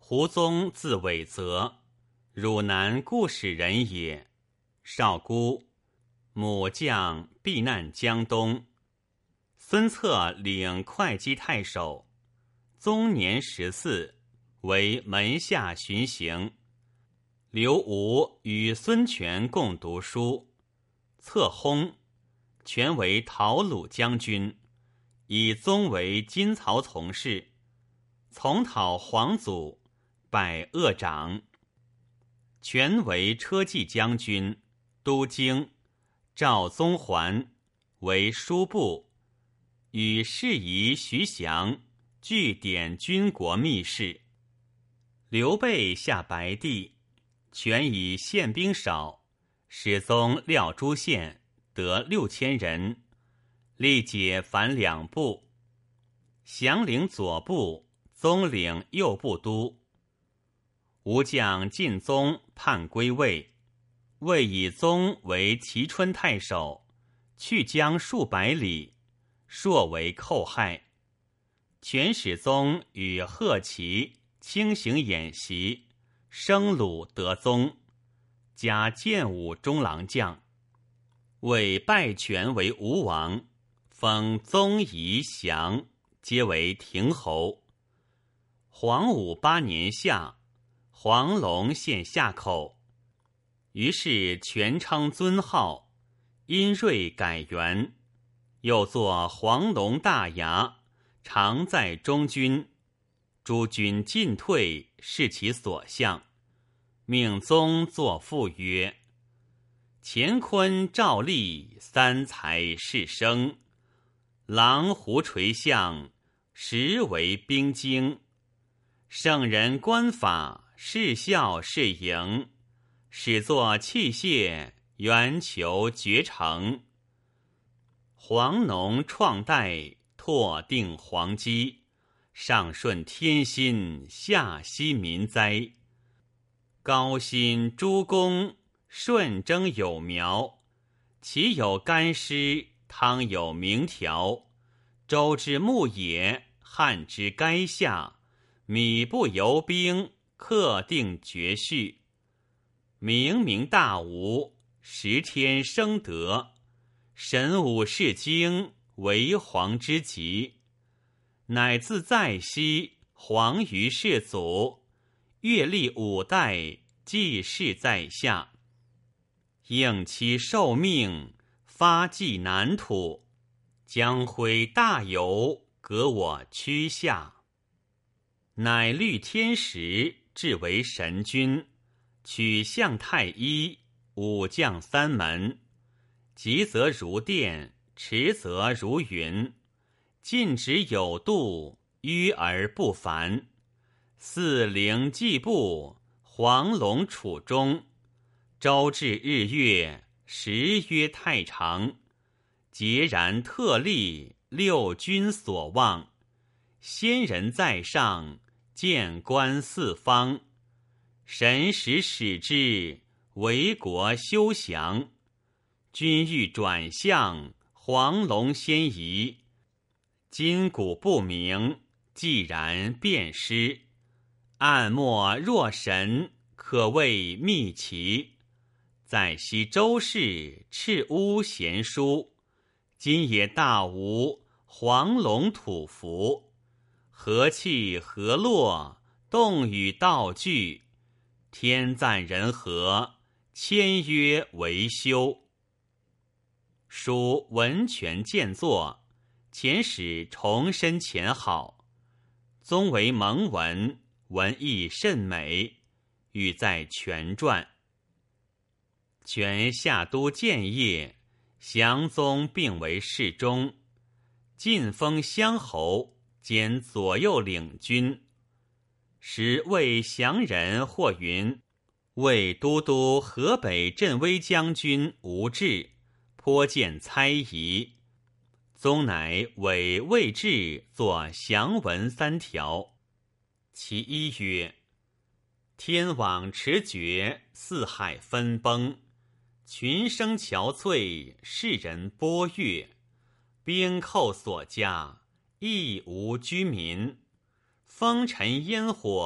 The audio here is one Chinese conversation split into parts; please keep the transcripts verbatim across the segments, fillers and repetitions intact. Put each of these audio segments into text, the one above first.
胡宗字伟泽，汝南固始人也。少孤，母将避难江东。孙策领会稽太守，宗年十四，为门下巡行。刘吴与孙权共读书，策薨，权为讨虏将军，以宗为金曹从事，从讨黄祖，拜鄂长。权为车骑将军，都京，召宗还，为书部，与事宜徐祥据典军国密事。刘备下白帝，权以献兵少，使宗廖诸县，得六千人，力解反两部。降领左部，宗领右部都。吴将晋宗叛归魏，魏以宗为齐春太守，去疆数百里，朔为寇害。权使宗与贺齐轻行演习，生虏得宗，加建武中郎将。魏拜权为吴王，封宗仪降，皆为亭侯。黄武八年夏，黄龙献夏口，于是权称尊号，因瑞改元，又作黄龙大牙，常在中军。诸军进退，视其所向，命宗作赋曰：乾坤照历，三才是生，狼狐垂象，实为兵精。圣人观法，是孝是迎，始作器械，圆求绝成。黄农创代，拓定黄基，上顺天心，下息民灾。高辛诸公，顺征有苗，其有干湿，汤有明条。周之牧野，汉之垓下，米不由兵，克定绝序。冥冥大无，十天生德。神武士经，为皇之极。乃自在昔，皇于世祖，阅历五代，继世在下。应其受命，发迹南土，将挥大游，革我区下。乃虑天时，至为神君，取相太一，武将三门，急则如电，迟则如云，进止有度，迂而不凡。四灵季部，黄龙楚中，周至日月，时曰太长。截然特立，六军所望。先人在上，见观四方。神时使之，为国休降。君欲转向，黄龙先移。今古不明，既然便失。暗默若神，可谓秘奇。在昔周氏，赤乌贤书。今也大吴，黄龙吐服。和气和落，动与道具。天赞人和，签约为休。书文权见作，遣使重申前好。宗为蒙文，文艺甚美，欲在权传。权下都建业，降宗并为侍中，晋封乡侯，兼左右领军。时魏降人或云，魏都督河北镇威将军吴质颇见猜疑。宗乃委魏质作降文三条。其一曰：天网持绝，四海分崩，群生憔悴，世人波越。兵寇所加，亦无居民。风尘烟火，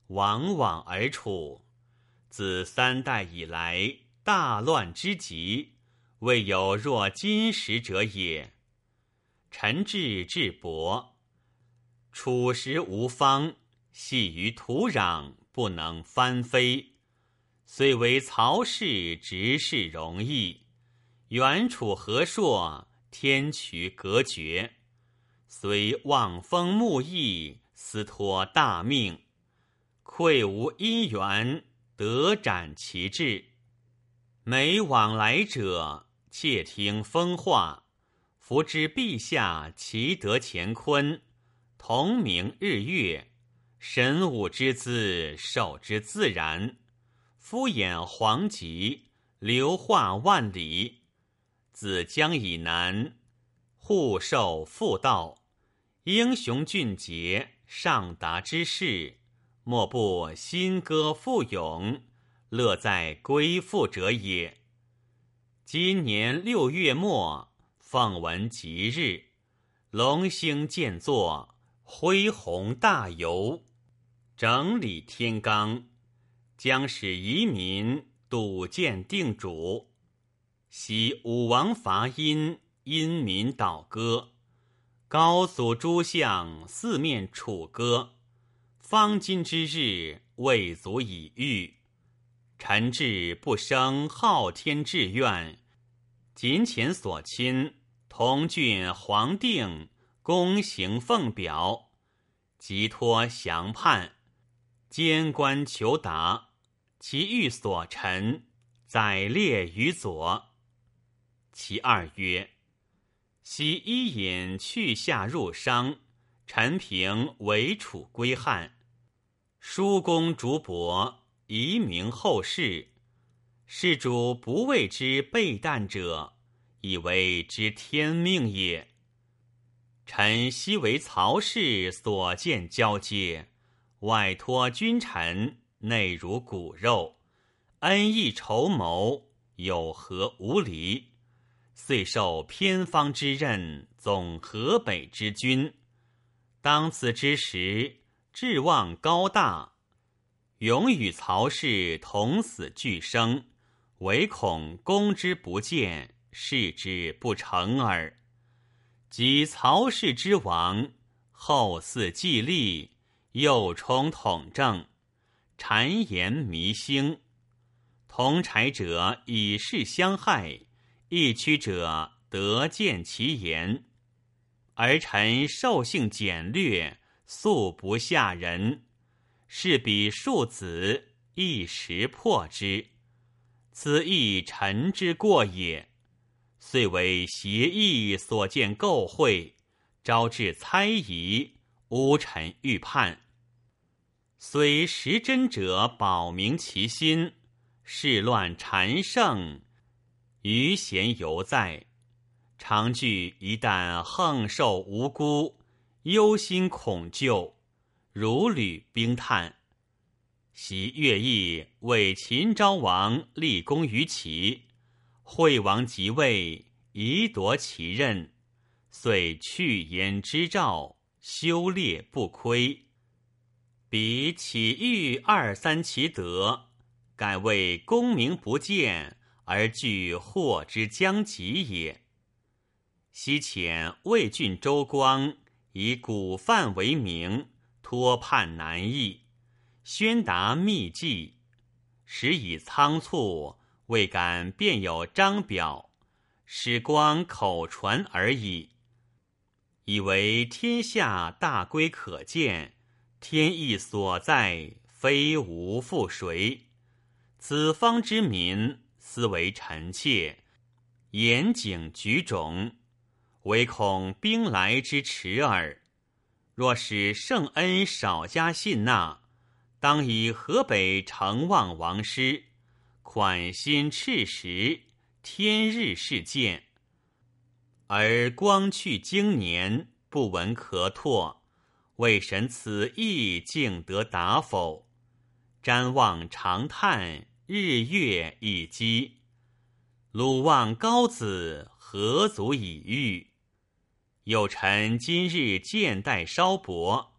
往往而处。自三代以来，大乱之极，未有若今时者也。臣志智薄，处时无方，系于土壤，不能翻飞。虽为曹氏执事容易，远处河朔，天衢隔绝。虽望风慕义，斯托大命，愧无因缘，得展其志。每往来者，窃听风话，弗知陛下其得乾坤，同明日月，神武之资，受之自然。敷衍黄极，流化万里。自江以南，户受妇道，英雄俊杰，上达之士，莫不新歌赋咏，乐在归附者也。今年六月末，奉闻吉日，龙星渐作，恢弘大游，整理天罡，将使夷民笃见定主。昔武王伐殷，殷民倒戈，高祖诸相四面楚歌。方今之日，未足以御。臣志不生昊天志愿，谨遣所亲，同郡黄定，躬行奉表，即托降判，监官求答。其欲所陈，载列于左。其二曰：昔伊尹去夏入商，陈平为楚归汉，叔公竹帛，遗名后世。事主不为之备旦者，以为知天命也。臣昔为曹氏所见交接，外托君臣，内如骨肉，恩义筹谋，有何无离？遂受偏方之任，总河北之君。当此之时，志望高大，永与曹氏同死俱生，唯恐攻之不见，事之不成耳。及曹氏之亡，后嗣继立，幼冲统正，谗言弥兴。同柴者以势相害，异曲者得见其言。而臣兽性简略，素不下人，是彼庶子，一时破之。此亦臣之过也。遂为邪义所见构会，招致猜疑，诬臣欲叛。虽识真者保明其心，事乱缠盛，余嫌犹在。常惧一旦横受无辜，忧心恐惧，如履冰炭。昔乐毅为秦昭王立功于齐，惠王即位，宜夺其任，遂去言之诏，修列不亏。彼岂欲二三其德，改为功名不见，而惧祸之将及也。昔遣魏郡周光以古范为名，托判难易，宣达秘计，时已仓促，未敢便有章表，使光口传而已。以为天下大归可见，天意所在，非无复谁。此方之民，思为臣妾，严谨举种，唯恐兵来之迟耳。若使圣恩少加信纳，当以河北承望王师，款心赤实，天日事见。而光去经年，不闻可拓，未审此意竟得答否？瞻望长叹，日月一积。鲁望高子，何足以御？有臣今日见待稍薄，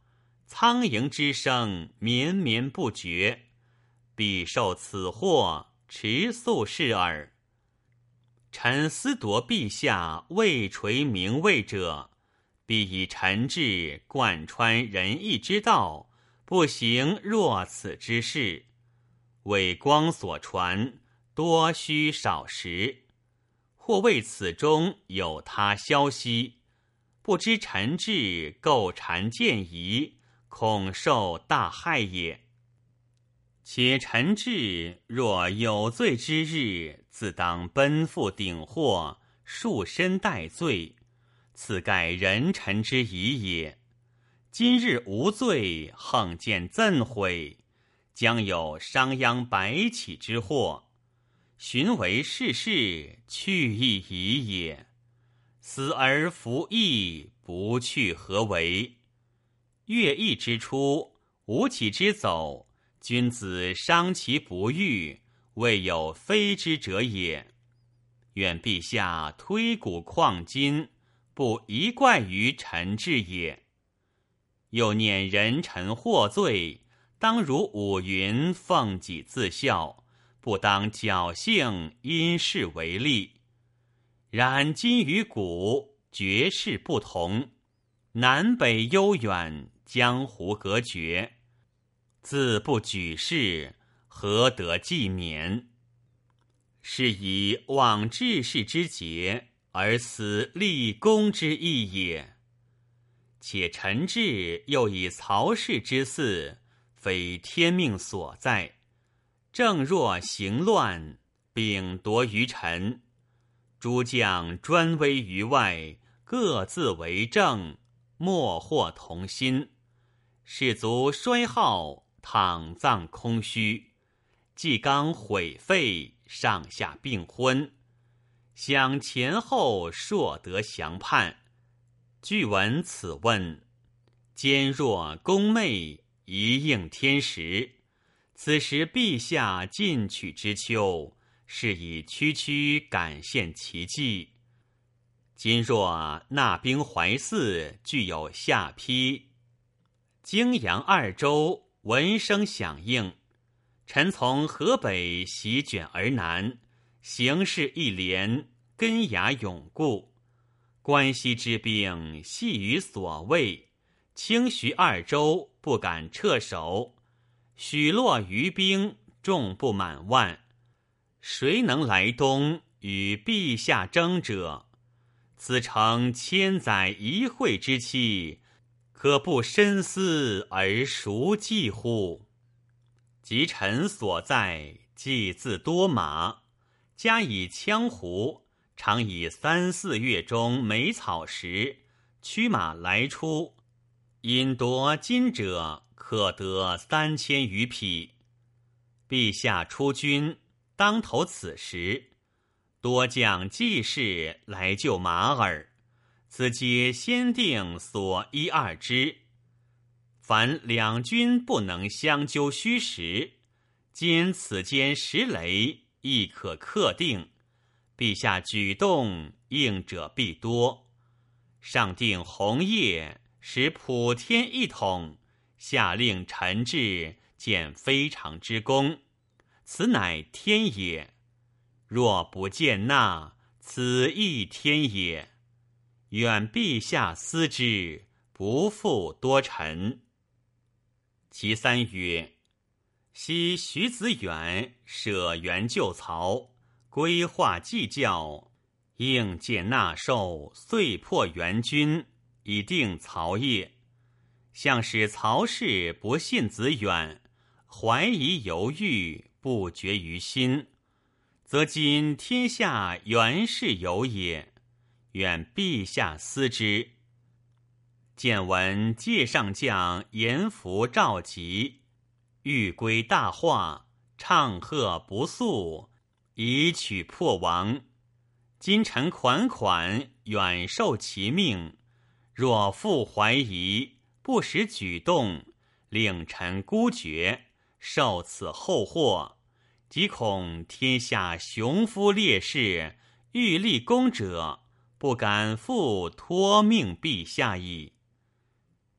苍蝇之声绵绵不绝，必受此祸，持速是耳。臣思夺陛下未垂名位者，必以臣志贯穿仁义之道，不行若此之事。为光所传，多虚少实，或谓此中有他消息，不知臣志构谗见疑，恐受大害也。且臣志若有罪之日，自当奔赴顶祸，束身戴罪，此盖人臣之仪也。今日无罪，横见赠毁，将有商鞅白起之祸。寻为世事，去亦已也。死而服役，不去何为？乐毅之出，吴起之走，君子伤其不欲，未有非之者也。愿陛下推古况今，不一怪于臣志也。又念人臣获罪，当如五云奉己自效，不当侥幸因事为利。然今与古绝世不同，南北悠远，江湖隔绝，自不举事，何得纪勉？是以忘治世之节，而死立功之意也。且臣志又以曹氏之嗣，非天命所在，正若行乱，秉夺于臣，诸将专威于外，各自为政，莫或同心。士卒衰耗，躺葬空虚，纪纲毁废，上下并昏，想前后硕得详判。据闻此问，坚若宫妹，一应天时。此时陛下进取之秋，是以区区感献其迹。今若纳兵怀寺，具有下邳、泾阳二州，闻声响应。臣从河北席卷而南，形势一连，根牙永固。关西之兵系于所谓，清徐二州不敢撤守，许落余兵众不满万。谁能来东与陛下争者？此诚千载一会之期，可不深思而熟计乎？及臣所在，既自多马，加以羌胡，常以三四月中美草时，驱马来出，引夺金者可得三千余匹。陛下出军，当头此时，多将济士来救马耳，此皆先定所一二之。凡两军不能相纠虚实，今此间实雷亦可克定。陛下举动，应者必多。上定鸿业，使普天一统，下令臣志见非常之功，此乃天也。若不见纳，此亦天也。愿陛下思之，不负多臣。其三曰：昔徐子远舍援救曹，规划计较，应见纳受，遂破援军，以定曹业。向使曹氏不信子远，怀疑犹豫，不决于心，则今天下原是有也。愿陛下思之。见闻介上将严福召集，欲归大化，唱和不肃，以取破亡。今臣款款，远受其命，若复怀疑，不时举动，令臣孤绝，受此后祸，即恐天下雄夫烈士，欲立功者，不敢复托命陛下矣。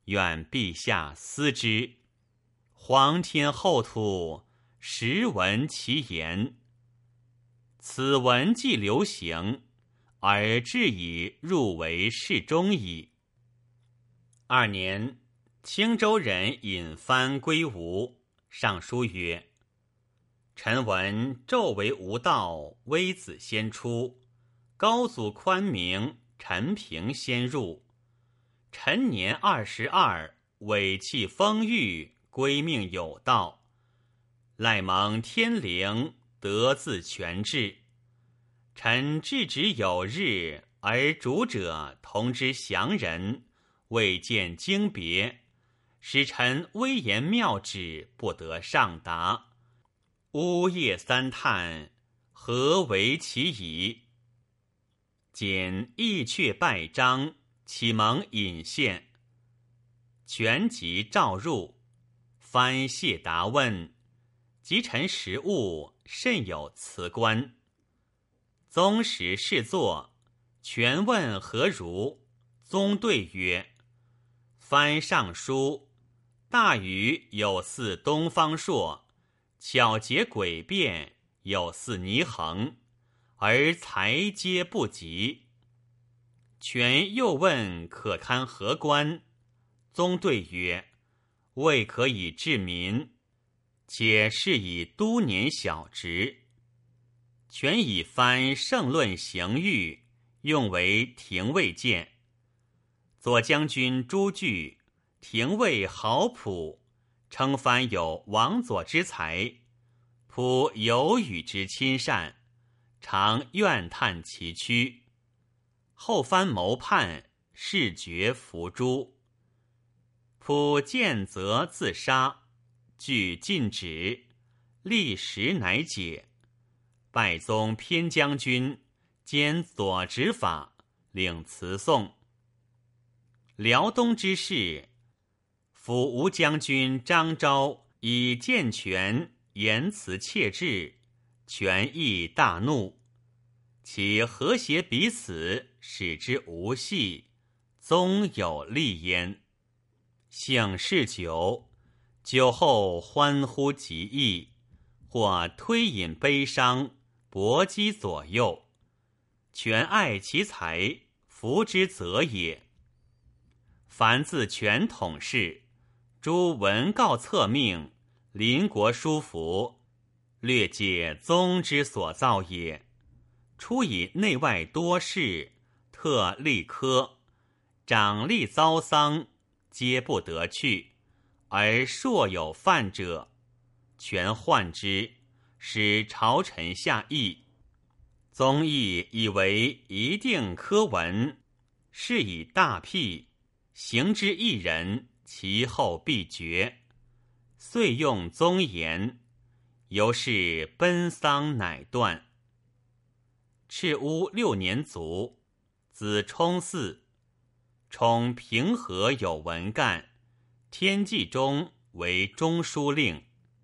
愿陛下思之。皇天厚土，实闻其言。此文既流行，而至以入为侍中矣。二年，青州人引蕃归吴，上书曰：臣闻纣为无道，微子先出；高祖宽明，陈平先入。臣年二十二，委弃封域，归命有道。赖蒙天灵，得自全治。臣至止有日，而主者同之降人，未见经别，使臣微言妙旨不得上达。呜咽三叹，何为其已？简意阙拜章，启蒙引献。全集召入，藩谢答问，及臣实务，甚有辞官。宗时侍坐，权问何如？宗对曰：藩上书，大禹有似东方朔，巧结诡辩，有似霓衡，而才皆不及。权又问可堪何官？宗对曰：未可以治民，且是以都年小职。权以藩圣论刑狱，用为廷尉监。左将军朱据，廷尉郝普，称藩有王佐之才，普有与之亲善，常怨叹其躯。后藩谋叛，事决伏诛。普见则自杀，据禁止，历时乃解。拜宗偏将军，兼左执法，领辞送。辽东之事，辅吴将军张昭以见权言辞切质，权亦大怒。其和谐彼此，使之无隙，宗有利焉。幸事久，酒后欢呼极逸，或推饮悲伤，搏击左右。权爱其才，服之则也。凡自权统事，诸文告册命，邻国书服，略解宗之所造也。初以内外多事，特立科，长吏遭丧，皆不得去，而硕有犯者，权患之，使朝臣下议。宗议以为一定科文，是以大辟，行之一人，其后必绝。遂用宗言，由是奔丧乃断。赤乌六年卒，子冲嗣。冲平和有文干，天纪中为中书令。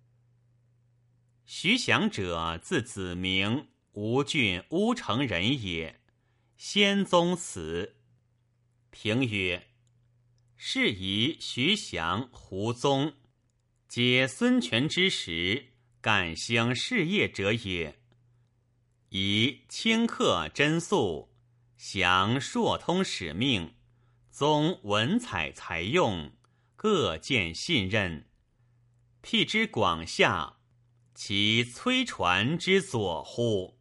徐祥者字子明，吴郡乌城人也。先宗死。评曰：是以徐祥、胡宗，皆孙权之时，敢兴事业者也。宜顷刻真肃，祥硕通使命，宗文采才用，各见信任。辟之广厦，其摧传之佐乎？